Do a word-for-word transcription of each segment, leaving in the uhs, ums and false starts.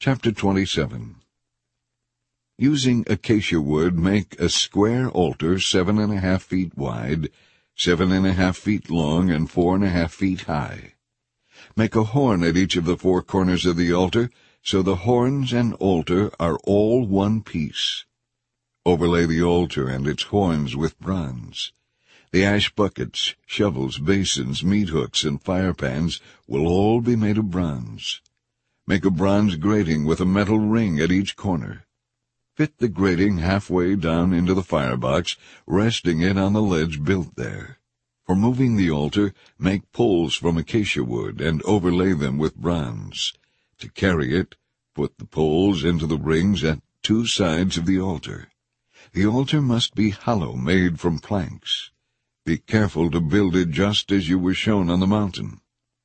Chapter twenty-seven. Using acacia wood, make a square altar seven and a half feet wide, seven and a half feet long, and four and a half feet high. Make a horn at each of the four corners of the altar, so the horns and altar are all one piece. Overlay the altar and its horns with bronze. The ash buckets, shovels, basins, meat hooks, and fire pans will all be made of bronze. Make a bronze grating with a metal ring at each corner. Fit the grating halfway down into the firebox, resting it on the ledge built there. For moving the altar, make poles from acacia wood and overlay them with bronze. To carry it, put the poles into the rings at two sides of the altar. The altar must be hollow, made from planks. Be careful to build it just as you were shown on the mountain.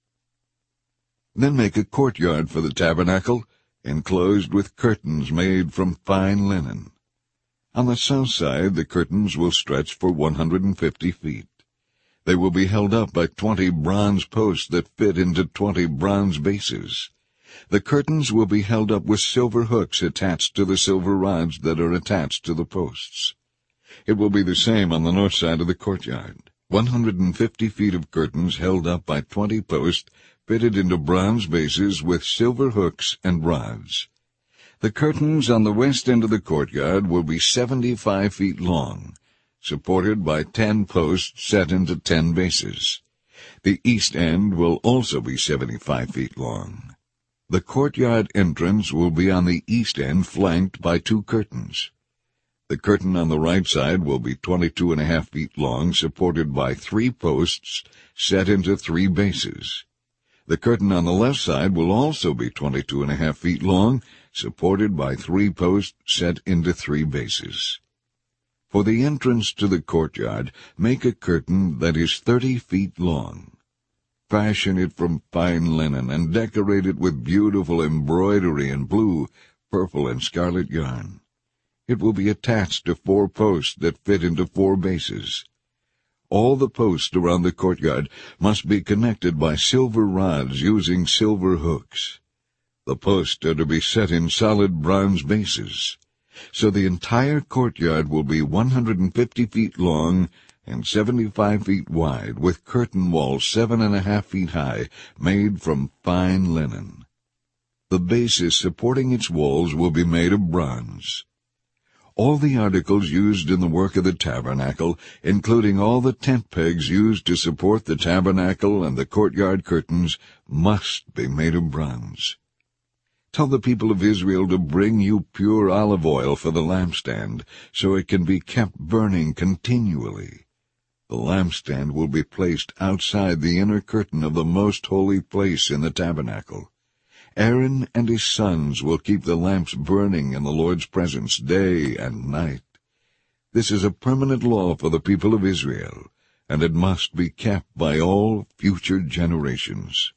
Then make a courtyard for the tabernacle, enclosed with curtains made from fine linen. On the south side the curtains will stretch for one hundred and fifty feet. They will be held up by twenty bronze posts that fit into twenty bronze bases. The curtains will be held up with silver hooks attached to the silver rods that are attached to the posts. It will be the same on the north side of the courtyard. One hundred and fifty feet of curtains held up by twenty posts fitted into bronze bases with silver hooks and rods. The curtains on the west end of the courtyard will be seventy-five feet long, supported by ten posts set into ten bases. The east end will also be seventy-five feet long. The courtyard entrance will be on the east end, flanked by two curtains. The curtain on the right side will be twenty-two and a half feet long, supported by three posts set into three bases. The curtain on the left side will also be twenty-two and a half feet long, supported by three posts set into three bases. For the entrance to the courtyard, make a curtain that is thirty feet long. Fashion it from fine linen, and decorate it with beautiful embroidery in blue, purple, and scarlet yarn. It will be attached to four posts that fit into four bases. All the posts around the courtyard must be connected by silver rods using silver hooks. The posts are to be set in solid bronze bases. So the entire courtyard will be one hundred and fifty feet long and seventy-five feet wide, with curtain walls seven and a half feet high, made from fine linen. The bases supporting its walls will be made of bronze. All the articles used in the work of the tabernacle, including all the tent pegs used to support the tabernacle and the courtyard curtains, must be made of bronze. Tell the people of Israel to bring you pure olive oil for the lampstand, so it can be kept burning continually. The lampstand will be placed outside the inner curtain of the most holy place in the tabernacle. Aaron and his sons will keep the lamps burning in the Lord's presence day and night. This is a permanent law for the people of Israel, and it must be kept by all future generations.